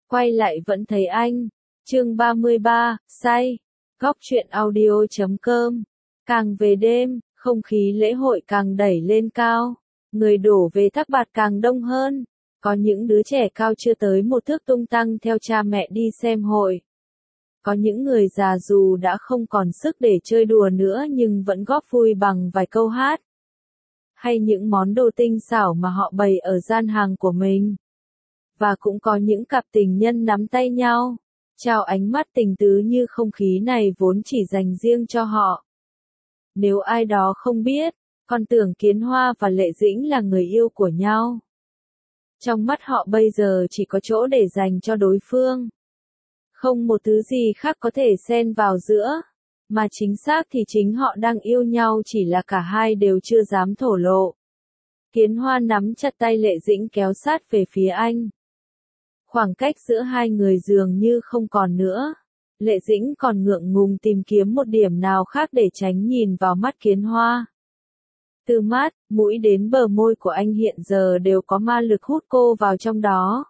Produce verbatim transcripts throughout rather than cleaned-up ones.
Quay lại vẫn thấy anh. Chương ba mươi ba, say. Góc truyện audio chấm com. Càng về đêm, không khí lễ hội càng đẩy lên cao. Người đổ về Thác Bạt càng đông hơn. Có những đứa trẻ cao chưa tới một thước tung tăng theo cha mẹ đi xem hội. Có những người già dù đã không còn sức để chơi đùa nữa nhưng vẫn góp vui bằng vài câu hát. Hay những món đồ tinh xảo mà họ bày ở gian hàng của mình. Và cũng có những cặp tình nhân nắm tay nhau, trao ánh mắt tình tứ như không khí này vốn chỉ dành riêng cho họ. Nếu ai đó không biết, còn tưởng Kiến Hoa và Lệ Dĩnh là người yêu của nhau. Trong mắt họ bây giờ chỉ có chỗ để dành cho đối phương. Không một thứ gì khác có thể xen vào giữa, mà chính xác thì chính họ đang yêu nhau, chỉ là cả hai đều chưa dám thổ lộ. Kiến Hoa nắm chặt tay Lệ Dĩnh kéo sát về phía anh. Khoảng cách giữa hai người dường như không còn nữa. Lệ Dĩnh còn ngượng ngùng tìm kiếm một điểm nào khác để tránh nhìn vào mắt Kiến Hoa. Từ mắt, mũi đến bờ môi của anh hiện giờ đều có ma lực hút cô vào trong đó.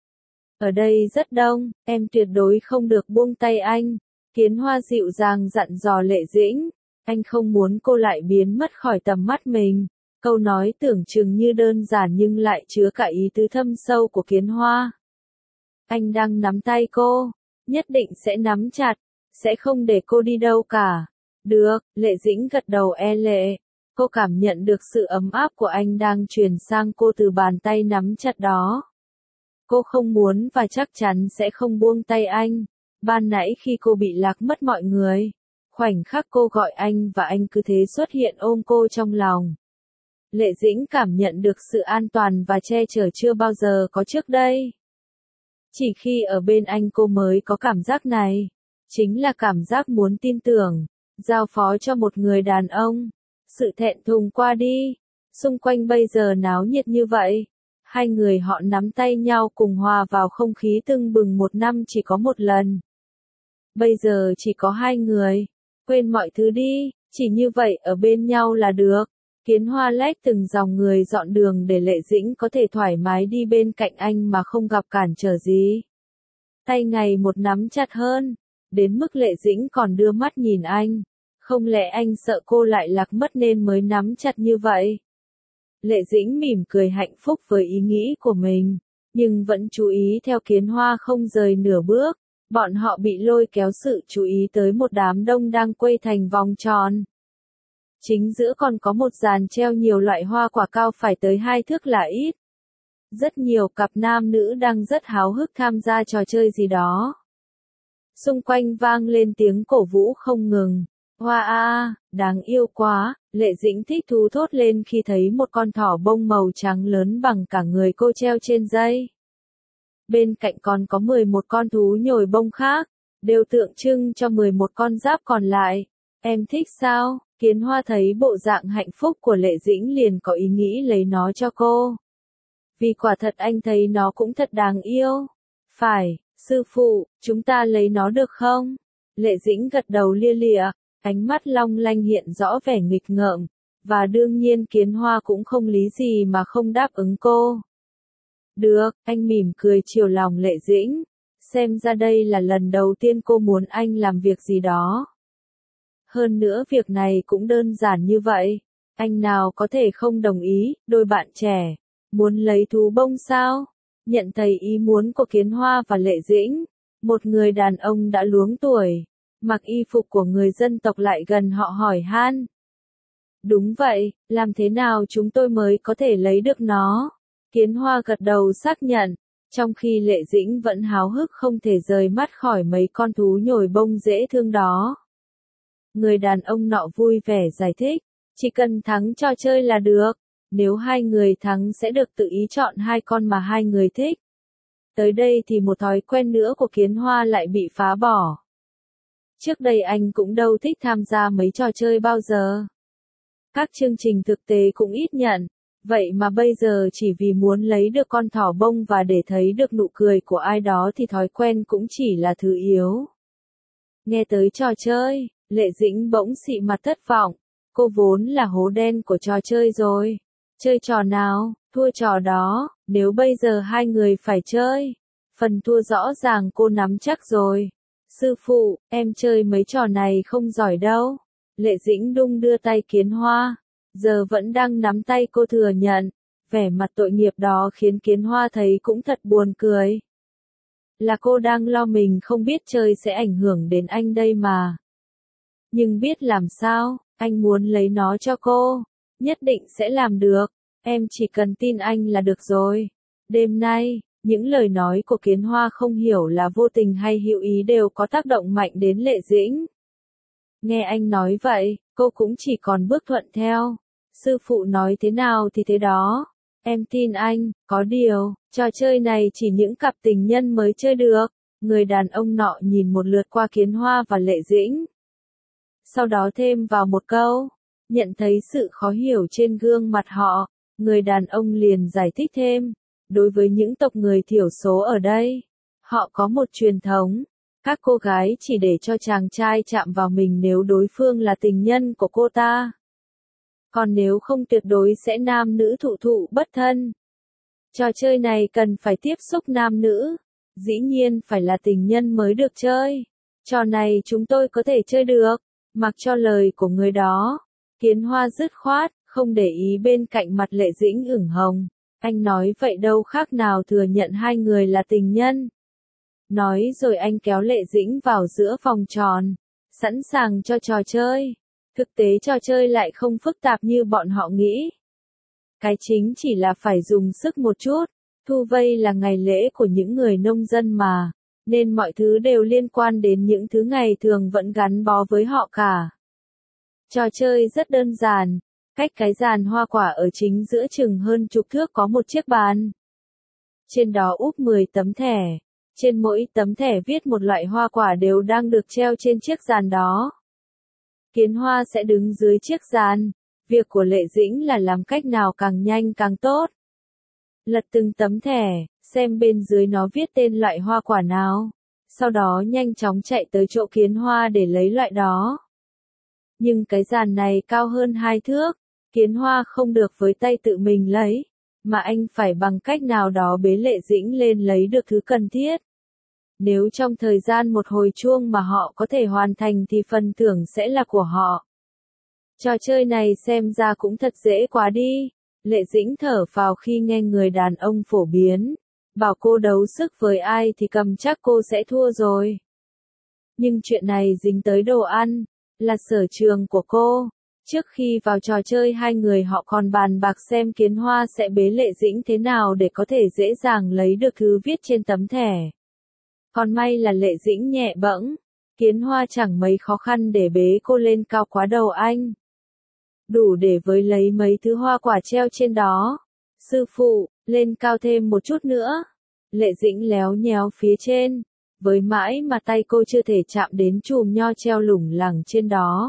Ở đây rất đông, em tuyệt đối không được buông tay anh. Kiến Hoa dịu dàng dặn dò Lệ Dĩnh. Anh không muốn cô lại biến mất khỏi tầm mắt mình. Câu nói tưởng chừng như đơn giản nhưng lại chứa cả ý tứ thâm sâu của Kiến Hoa. Anh đang nắm tay cô, nhất định sẽ nắm chặt, sẽ không để cô đi đâu cả. Được, Lệ Dĩnh gật đầu e lệ. Cô cảm nhận được sự ấm áp của anh đang truyền sang cô từ bàn tay nắm chặt đó. Cô không muốn và chắc chắn sẽ không buông tay anh. Ban nãy khi cô bị lạc mất mọi người, khoảnh khắc cô gọi anh và anh cứ thế xuất hiện ôm cô trong lòng. Lệ Dĩnh cảm nhận được sự an toàn và che chở chưa bao giờ có trước đây. Chỉ khi ở bên anh cô mới có cảm giác này. Chính là cảm giác muốn tin tưởng, giao phó cho một người đàn ông. Sự thẹn thùng qua đi. Xung quanh bây giờ náo nhiệt như vậy. Hai người họ nắm tay nhau cùng hòa vào không khí tưng bừng một năm chỉ có một lần. Bây giờ chỉ có hai người. Quên mọi thứ đi, chỉ như vậy ở bên nhau là được. Kiến Hoa lách từng dòng người dọn đường để Lệ Dĩnh có thể thoải mái đi bên cạnh anh mà không gặp cản trở gì. Tay ngày một nắm chặt hơn, đến mức Lệ Dĩnh còn đưa mắt nhìn anh. Không lẽ anh sợ cô lại lạc mất nên mới nắm chặt như vậy? Lệ Dĩnh mỉm cười hạnh phúc với ý nghĩ của mình, nhưng vẫn chú ý theo Kiến Hoa không rời nửa bước. Bọn họ bị lôi kéo sự chú ý tới một đám đông đang quây thành vòng tròn. Chính giữa còn có một dàn treo nhiều loại hoa quả cao phải tới hai thước là ít. Rất nhiều cặp nam nữ đang rất háo hức tham gia trò chơi gì đó. Xung quanh vang lên tiếng cổ vũ không ngừng. Hoa a, đáng yêu quá, Lệ Dĩnh thích thú thốt lên khi thấy một con thỏ bông màu trắng lớn bằng cả người cô treo trên dây. Bên cạnh còn có mười một con thú nhồi bông khác, đều tượng trưng cho mười một con giáp còn lại. Em thích sao? Kiến Hoa thấy bộ dạng hạnh phúc của Lệ Dĩnh liền có ý nghĩ lấy nó cho cô. Vì quả thật anh thấy nó cũng thật đáng yêu. Phải, sư phụ, chúng ta lấy nó được không? Lệ Dĩnh gật đầu lia lịa, ánh mắt long lanh hiện rõ vẻ nghịch ngợm, và đương nhiên Kiến Hoa cũng không lý gì mà không đáp ứng cô. Được, anh mỉm cười chiều lòng Lệ Dĩnh, xem ra đây là lần đầu tiên cô muốn anh làm việc gì đó. Hơn nữa việc này cũng đơn giản như vậy, anh nào có thể không đồng ý, đôi bạn trẻ, muốn lấy thú bông sao? Nhận thấy ý muốn của Kiến Hoa và Lệ Dĩnh, một người đàn ông đã luống tuổi, mặc y phục của người dân tộc lại gần họ hỏi han. Đúng vậy, làm thế nào chúng tôi mới có thể lấy được nó? Kiến Hoa gật đầu xác nhận, trong khi Lệ Dĩnh vẫn háo hức không thể rời mắt khỏi mấy con thú nhồi bông dễ thương đó. Người đàn ông nọ vui vẻ giải thích, chỉ cần thắng trò chơi là được, nếu hai người thắng sẽ được tự ý chọn hai con mà hai người thích. Tới đây thì một thói quen nữa của Kiến Hoa lại bị phá bỏ. Trước đây anh cũng đâu thích tham gia mấy trò chơi bao giờ. Các chương trình thực tế cũng ít nhận, vậy mà bây giờ chỉ vì muốn lấy được con thỏ bông và để thấy được nụ cười của ai đó thì thói quen cũng chỉ là thứ yếu. Nghe tới trò chơi, Lệ Dĩnh bỗng xị mặt thất vọng, cô vốn là hố đen của trò chơi rồi. Chơi trò nào, thua trò đó, nếu bây giờ hai người phải chơi, Phần thua rõ ràng cô nắm chắc rồi. Sư phụ, em chơi mấy trò này không giỏi đâu. Lệ Dĩnh đung đưa tay Kiến Hoa. Giờ vẫn đang nắm tay cô thừa nhận. Vẻ mặt tội nghiệp đó khiến Kiến Hoa thấy cũng thật buồn cười. Là cô đang lo mình không biết chơi sẽ ảnh hưởng đến anh đây mà. Nhưng biết làm sao, anh muốn lấy nó cho cô. Nhất định sẽ làm được. Em chỉ cần tin anh là được rồi. Đêm nay, những lời nói của Kiến Hoa không hiểu là vô tình hay hữu ý đều có tác động mạnh đến Lệ Dĩnh. Nghe anh nói vậy, cô cũng chỉ còn bước thuận theo. Sư phụ nói thế nào thì thế đó. Em tin anh, có điều, trò chơi này chỉ những cặp tình nhân mới chơi được. Người đàn ông nọ nhìn một lượt qua Kiến Hoa và Lệ Dĩnh. Sau đó thêm vào một câu, nhận thấy sự khó hiểu trên gương mặt họ, người đàn ông liền giải thích thêm. Đối với những tộc người thiểu số ở đây, họ có một truyền thống. Các cô gái chỉ để cho chàng trai chạm vào mình nếu đối phương là tình nhân của cô ta. Còn nếu không tuyệt đối sẽ nam nữ thụ thụ bất thân. Trò chơi này cần phải tiếp xúc nam nữ. Dĩ nhiên phải là tình nhân mới được chơi. Trò này chúng tôi có thể chơi được. Mặc cho lời của người đó. Kiến Hoa dứt khoát, không để ý bên cạnh mặt Lệ Dĩnh ửng hồng. Anh nói vậy đâu khác nào thừa nhận hai người là tình nhân. Nói rồi anh kéo Lệ Dĩnh vào giữa vòng tròn. Sẵn sàng cho trò chơi. Thực tế trò chơi lại không phức tạp như bọn họ nghĩ. Cái chính chỉ là phải dùng sức một chút. Thu vây là ngày lễ của những người nông dân mà. Nên mọi thứ đều liên quan đến những thứ ngày thường vẫn gắn bó với họ cả. Trò chơi rất đơn giản. Cách cái giàn hoa quả ở chính giữa chừng hơn chục thước có một chiếc bàn. Trên đó úp mười tấm thẻ. Trên mỗi tấm thẻ viết một loại hoa quả đều đang được treo trên chiếc giàn đó. Kiến Hoa sẽ đứng dưới chiếc giàn. Việc của Lệ Dĩnh là làm cách nào càng nhanh càng tốt. Lật từng tấm thẻ, xem bên dưới nó viết tên loại hoa quả nào. Sau đó nhanh chóng chạy tới chỗ Kiến Hoa để lấy loại đó. Nhưng cái giàn này cao hơn hai thước. Kiến Hoa không được với tay tự mình lấy. Mà anh phải bằng cách nào đó bế Lệ Dĩnh lên lấy được thứ cần thiết. Nếu trong thời gian một hồi chuông mà họ có thể hoàn thành thì phần thưởng sẽ là của họ. Trò chơi này xem ra cũng thật dễ quá đi. Lệ Dĩnh thở phào khi nghe người đàn ông phổ biến. Bảo cô đấu sức với ai thì cầm chắc cô sẽ thua rồi. Nhưng chuyện này dính tới đồ ăn. Là sở trường của cô. Trước khi vào trò chơi hai người họ còn bàn bạc xem Kiến Hoa sẽ bế Lệ Dĩnh thế nào để có thể dễ dàng lấy được thứ viết trên tấm thẻ. Còn may là Lệ Dĩnh nhẹ bẫng. Kiến Hoa chẳng mấy khó khăn để bế cô lên cao quá đầu anh. Đủ để với lấy mấy thứ hoa quả treo trên đó. Sư phụ, lên cao thêm một chút nữa. Lệ Dĩnh léo nhéo phía trên. Với mãi mà tay cô chưa thể chạm đến chùm nho treo lủng lẳng trên đó.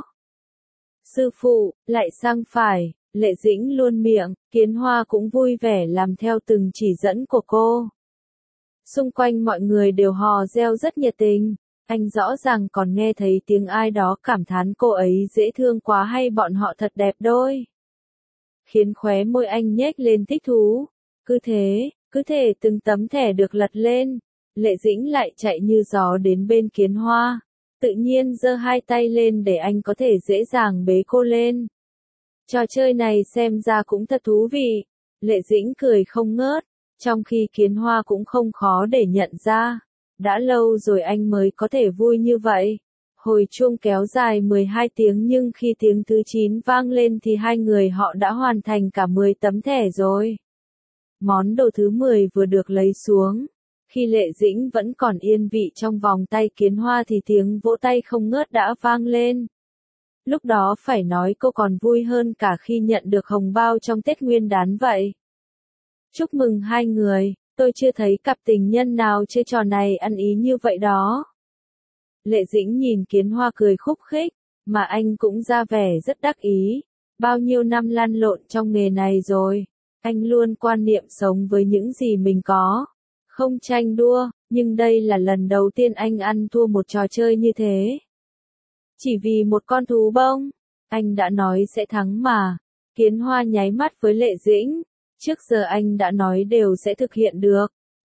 Sư phụ, lại sang phải. Lệ Dĩnh luôn miệng. Kiến Hoa cũng vui vẻ làm theo từng chỉ dẫn của cô. Xung quanh mọi người đều hò reo rất nhiệt tình. Anh rõ ràng còn nghe thấy tiếng ai đó cảm thán cô ấy dễ thương quá hay bọn họ thật đẹp đôi. Khiến khóe môi anh nhếch lên thích thú. Cứ thế, cứ thế từng tấm thẻ được lật lên. Lệ Dĩnh lại chạy như gió đến bên Kiến Hoa. Tự nhiên giơ hai tay lên để anh có thể dễ dàng bế cô lên. Trò chơi này xem ra cũng thật thú vị. Lệ Dĩnh cười không ngớt. Trong khi Kiến Hoa cũng không khó để nhận ra. Đã lâu rồi anh mới có thể vui như vậy. Hồi chuông kéo dài mười hai tiếng nhưng khi tiếng thứ chín vang lên thì hai người họ đã hoàn thành cả mười tấm thẻ rồi. Món đồ thứ mười vừa được lấy xuống. Khi Lệ Dĩnh vẫn còn yên vị trong vòng tay Kiến Hoa thì tiếng vỗ tay không ngớt đã vang lên. Lúc đó phải nói cô còn vui hơn cả khi nhận được hồng bao trong Tết Nguyên Đán vậy. Chúc mừng hai người, tôi chưa thấy cặp tình nhân nào chơi trò này ăn ý như vậy đó. Lệ Dĩnh nhìn Kiến Hoa cười khúc khích, mà anh cũng ra vẻ rất đắc ý. Bao nhiêu năm lăn lộn trong nghề này rồi, anh luôn quan niệm sống với những gì mình có. Không tranh đua, nhưng đây là lần đầu tiên anh ăn thua một trò chơi như thế. Chỉ vì một con thú bông, anh đã nói sẽ thắng mà. Kiến Hoa nháy mắt với Lệ Dĩnh. Trước giờ anh đã nói đều sẽ thực hiện được.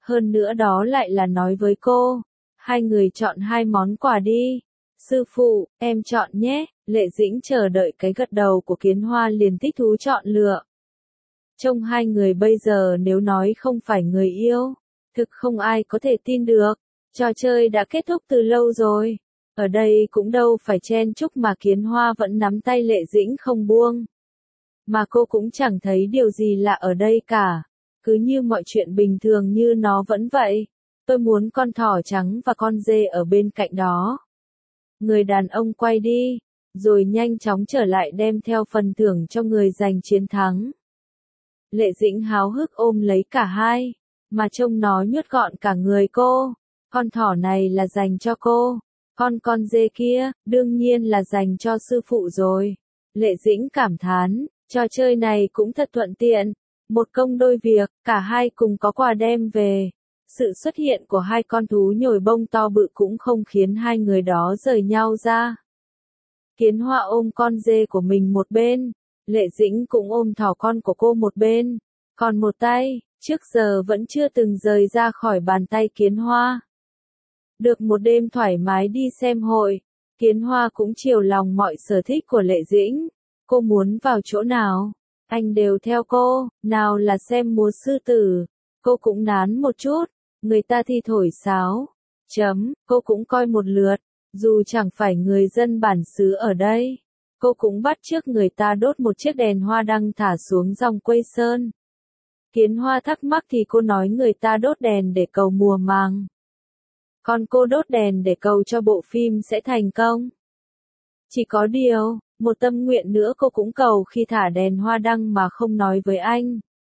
Hơn nữa đó lại là nói với cô. Hai người chọn hai món quà đi. Sư phụ, em chọn nhé. Lệ Dĩnh chờ đợi cái gật đầu của Kiến Hoa liền thích thú chọn lựa. Trông hai người bây giờ nếu nói không phải người yêu, thực không ai có thể tin được. Trò chơi đã kết thúc từ lâu rồi. Ở đây cũng đâu phải chen chúc mà Kiến Hoa vẫn nắm tay Lệ Dĩnh không buông. Mà cô cũng chẳng thấy điều gì lạ ở đây cả. Cứ như mọi chuyện bình thường như nó vẫn vậy. Tôi muốn con thỏ trắng và con dê ở bên cạnh đó. Người đàn ông quay đi, rồi nhanh chóng trở lại đem theo phần thưởng cho người giành chiến thắng. Lệ Dĩnh háo hức ôm lấy cả hai, mà trông nó nhốt gọn cả người cô. Con thỏ này là dành cho cô, con con dê kia, đương nhiên là dành cho sư phụ rồi. Lệ Dĩnh cảm thán, trò chơi này cũng thật thuận tiện, một công đôi việc, cả hai cùng có quà đem về. Sự xuất hiện của hai con thú nhồi bông to bự cũng không khiến hai người đó rời nhau ra. Kiến Hoa ôm con dê của mình một bên, Lệ Dĩnh cũng ôm thỏ con của cô một bên, còn một tay, trước giờ vẫn chưa từng rời ra khỏi bàn tay Kiến Hoa. Được một đêm thoải mái đi xem hội, Kiến Hoa cũng chiều lòng mọi sở thích của Lệ Dĩnh. Cô muốn vào chỗ nào, anh đều theo cô, nào là xem múa sư tử, cô cũng nán một chút, người ta thi thổi sáo, chấm, cô cũng coi một lượt, dù chẳng phải người dân bản xứ ở đây. Cô cũng bắt chước người ta đốt một chiếc đèn hoa đăng thả xuống dòng Quây Sơn. Kiến Hoa thắc mắc thì cô nói người ta đốt đèn để cầu mùa màng. Còn cô đốt đèn để cầu cho bộ phim sẽ thành công. Chỉ có điều, một tâm nguyện nữa cô cũng cầu khi thả đèn hoa đăng mà không nói với anh.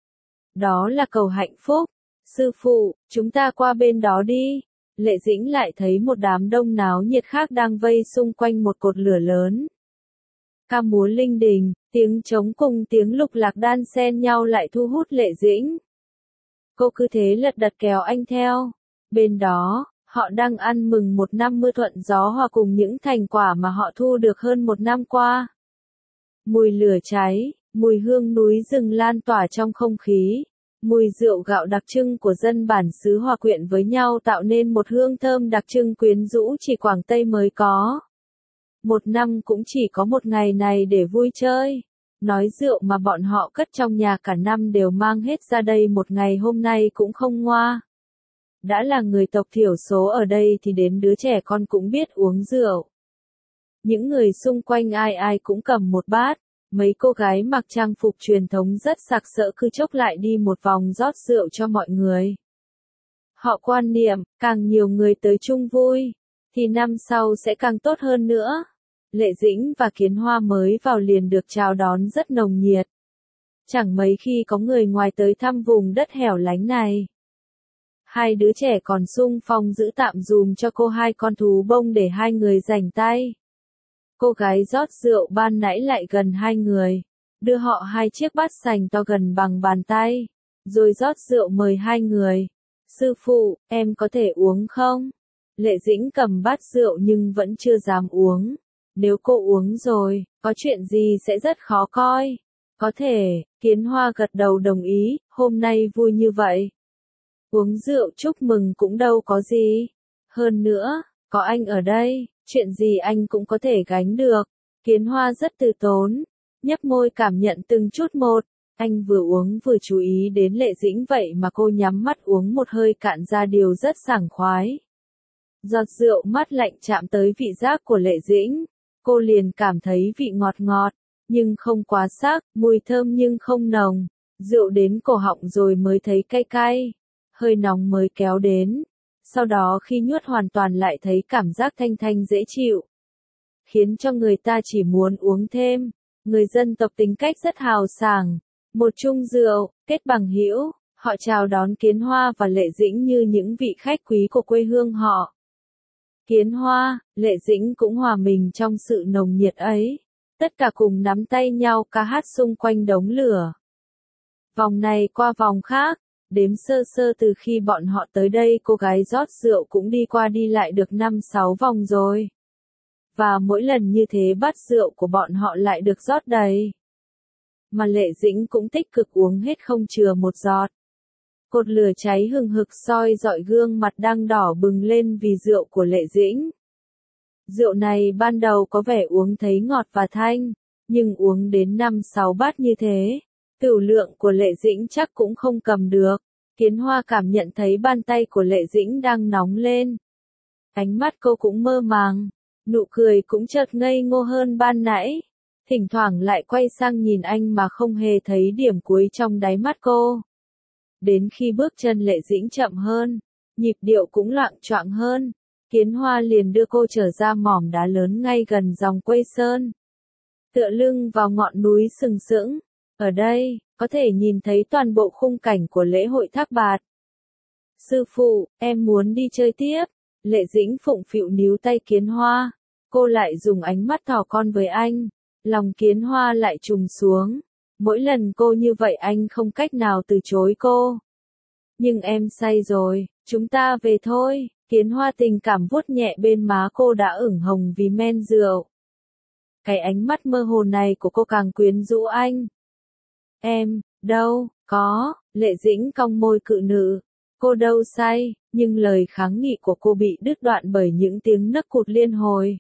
Đó là cầu hạnh phúc. Sư phụ, chúng ta qua bên đó đi. Lệ Dĩnh lại thấy một đám đông náo nhiệt khác đang vây xung quanh một cột lửa lớn. Ca múa linh đình, tiếng trống cùng tiếng lục lạc đan xen nhau lại thu hút Lệ Dĩnh. Cô cứ thế lật đật kéo anh theo. Bên đó, họ đang ăn mừng một năm mưa thuận gió hòa cùng những thành quả mà họ thu được hơn một năm qua. Mùi lửa cháy, mùi hương núi rừng lan tỏa trong không khí. Mùi rượu gạo đặc trưng của dân bản xứ hòa quyện với nhau tạo nên một hương thơm đặc trưng quyến rũ chỉ Quảng Tây mới có. Một năm cũng chỉ có một ngày này để vui chơi. Nói rượu mà bọn họ cất trong nhà cả năm đều mang hết ra đây một ngày hôm nay cũng không ngoa. Đã là người tộc thiểu số ở đây thì đến đứa trẻ con cũng biết uống rượu. Những người xung quanh ai ai cũng cầm một bát. Mấy cô gái mặc trang phục truyền thống rất sặc sỡ cứ chốc lại đi một vòng rót rượu cho mọi người. Họ quan niệm, càng nhiều người tới chung vui, thì năm sau sẽ càng tốt hơn nữa. Lệ Dĩnh và Kiến Hoa mới vào liền được chào đón rất nồng nhiệt. Chẳng mấy khi có người ngoài tới thăm vùng đất hẻo lánh này. Hai đứa trẻ còn sung phong giữ tạm dùm cho cô hai con thú bông để hai người rảnh tay. Cô gái rót rượu ban nãy lại gần hai người, đưa họ hai chiếc bát sành to gần bằng bàn tay, rồi rót rượu mời hai người. Sư phụ, em có thể uống không? Lệ Dĩnh cầm bát rượu nhưng vẫn chưa dám uống. Nếu cô uống rồi, có chuyện gì sẽ rất khó coi. Có thể, Kiến Hoa gật đầu đồng ý, hôm nay vui như vậy. Uống rượu chúc mừng cũng đâu có gì. Hơn nữa, có anh ở đây, chuyện gì anh cũng có thể gánh được. Kiến Hoa rất từ tốn, nhấp môi cảm nhận từng chút một. Anh vừa uống vừa chú ý đến Lệ Dĩnh vậy mà cô nhắm mắt uống một hơi cạn ra điều rất sảng khoái. Giọt rượu mát lạnh chạm tới vị giác của Lệ Dĩnh. Cô liền cảm thấy vị ngọt ngọt, nhưng không quá sắc, mùi thơm nhưng không nồng. Rượu đến cổ họng rồi mới thấy cay cay, hơi nóng mới kéo đến. Sau đó khi nhuốt hoàn toàn lại thấy cảm giác thanh thanh dễ chịu, khiến cho người ta chỉ muốn uống thêm. Người dân tộc tính cách rất hào sảng, một chung rượu, kết bằng hữu, họ chào đón Kiến Hoa và Lệ Dĩnh như những vị khách quý của quê hương họ. Kiến Hoa, Lệ Dĩnh cũng hòa mình trong sự nồng nhiệt ấy, tất cả cùng nắm tay nhau ca hát xung quanh đống lửa. Vòng này qua vòng khác. Đếm sơ sơ từ khi bọn họ tới đây cô gái rót rượu cũng đi qua đi lại được năm sáu vòng rồi. Và mỗi lần như thế bát rượu của bọn họ lại được rót đầy. Mà Lệ Dĩnh cũng tích cực uống hết không chừa một giọt. Cột lửa cháy hừng hực soi rọi gương mặt đang đỏ bừng lên vì rượu của Lệ Dĩnh. Rượu này ban đầu có vẻ uống thấy ngọt và thanh, nhưng uống đến năm sáu bát như thế, tửu lượng của Lệ Dĩnh chắc cũng không cầm được. Kiến Hoa cảm nhận thấy bàn tay của Lệ Dĩnh đang nóng lên. Ánh mắt cô cũng mơ màng, nụ cười cũng chợt ngây ngô hơn ban nãy. Thỉnh thoảng lại quay sang nhìn anh mà không hề thấy điểm cuối trong đáy mắt cô. Đến khi bước chân Lệ Dĩnh chậm hơn, nhịp điệu cũng loạng choạng hơn, Kiến Hoa liền đưa cô trở ra mỏm đá lớn ngay gần dòng Quây Sơn. Tựa lưng vào ngọn núi sừng sững, ở đây, có thể nhìn thấy toàn bộ khung cảnh của lễ hội Thác Bạt. Sư phụ, em muốn đi chơi tiếp. Lệ Dĩnh phụng phịu níu tay Kiến Hoa. Cô lại dùng ánh mắt thỏ con với anh. Lòng Kiến Hoa lại trùng xuống. Mỗi lần cô như vậy anh không cách nào từ chối cô. Nhưng em say rồi, chúng ta về thôi. Kiến Hoa tình cảm vuốt nhẹ bên má cô đã ửng hồng vì men rượu. Cái ánh mắt mơ hồ này của cô càng quyến rũ anh. Em, đâu, có, Lệ Dĩnh cong môi cự nữ. Cô đâu say, nhưng lời kháng nghị của cô bị đứt đoạn bởi những tiếng nấc cụt liên hồi.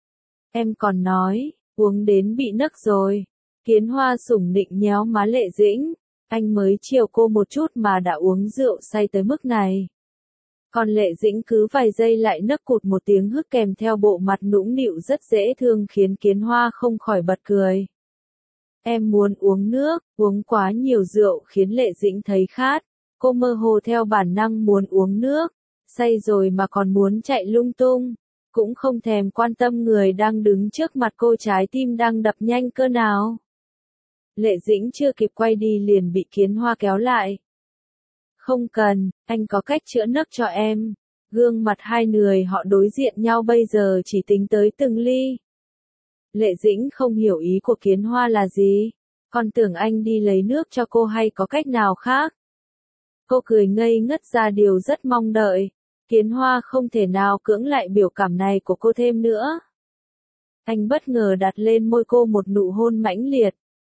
Em còn nói, uống đến bị nấc rồi. Kiến Hoa sủng nịnh nhéo má Lệ Dĩnh. Anh mới chiều cô một chút mà đã uống rượu say tới mức này. Còn Lệ Dĩnh cứ vài giây lại nấc cụt một tiếng hức kèm theo bộ mặt nũng nịu rất dễ thương khiến Kiến Hoa không khỏi bật cười. Em muốn uống nước, uống quá nhiều rượu khiến Lệ Dĩnh thấy khát. Cô mơ hồ theo bản năng muốn uống nước, say rồi mà còn muốn chạy lung tung, cũng không thèm quan tâm người đang đứng trước mặt cô trái tim đang đập nhanh cơ nào. Lệ Dĩnh chưa kịp quay đi liền bị Kiến Hoa kéo lại. Không cần, anh có cách chữa nấc cho em. Gương mặt hai người họ đối diện nhau bây giờ chỉ tính tới từng ly. Lệ Dĩnh không hiểu ý của Kiến Hoa là gì, còn tưởng anh đi lấy nước cho cô hay có cách nào khác. Cô cười ngây ngất ra điều rất mong đợi. Kiến Hoa không thể nào cưỡng lại biểu cảm này của cô thêm nữa. Anh bất ngờ đặt lên môi cô một nụ hôn mãnh liệt.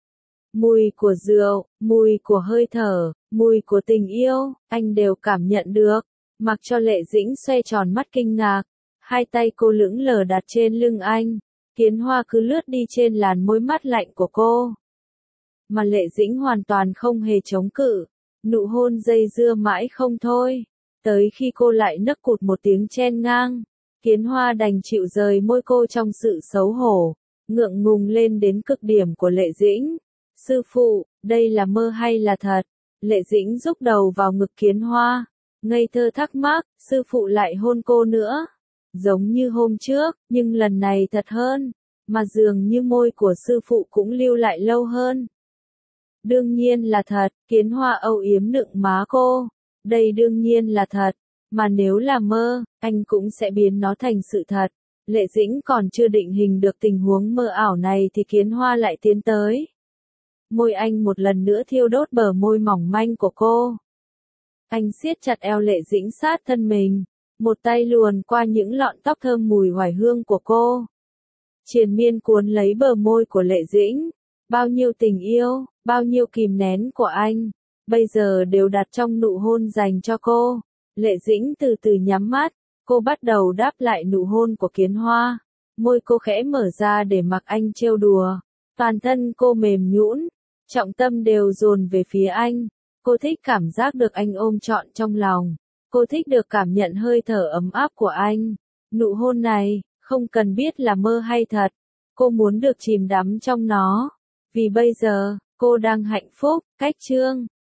Mùi của rượu, mùi của hơi thở, mùi của tình yêu, anh đều cảm nhận được. Mặc cho Lệ Dĩnh xoay tròn mắt kinh ngạc, hai tay cô lững lờ đặt trên lưng anh. Kiến Hoa cứ lướt đi trên làn môi mát lạnh của cô. Mà Lệ Dĩnh hoàn toàn không hề chống cự. Nụ hôn dây dưa mãi không thôi. Tới khi cô lại nấc cụt một tiếng chen ngang. Kiến Hoa đành chịu rời môi cô trong sự xấu hổ. Ngượng ngùng lên đến cực điểm của Lệ Dĩnh. Sư phụ, đây là mơ hay là thật? Lệ Dĩnh rúc đầu vào ngực Kiến Hoa. Ngây thơ thắc mắc, sư phụ lại hôn cô nữa. Giống như hôm trước, nhưng lần này thật hơn. Mà dường như môi của sư phụ cũng lưu lại lâu hơn. Đương nhiên là thật, Kiến Hoa âu yếm nựng má cô. Đây đương nhiên là thật. Mà nếu là mơ, anh cũng sẽ biến nó thành sự thật. Lệ Dĩnh còn chưa định hình được tình huống mơ ảo này thì Kiến Hoa lại tiến tới. Môi anh một lần nữa thiêu đốt bờ môi mỏng manh của cô. Anh siết chặt eo Lệ Dĩnh sát thân mình. Một tay luồn qua những lọn tóc thơm mùi hoài hương của cô. Triền miên cuốn lấy bờ môi của Lệ Dĩnh. Bao nhiêu tình yêu, bao nhiêu kìm nén của anh, bây giờ đều đặt trong nụ hôn dành cho cô. Lệ Dĩnh từ từ nhắm mắt, cô bắt đầu đáp lại nụ hôn của Kiến Hoa. Môi cô khẽ mở ra để mặc anh trêu đùa. Toàn thân cô mềm nhũn, trọng tâm đều dồn về phía anh. Cô thích cảm giác được anh ôm trọn trong lòng. Cô thích được cảm nhận hơi thở ấm áp của anh. Nụ hôn này, không cần biết là mơ hay thật. Cô muốn được chìm đắm trong nó. Vì bây giờ, cô đang hạnh phúc. Cách chương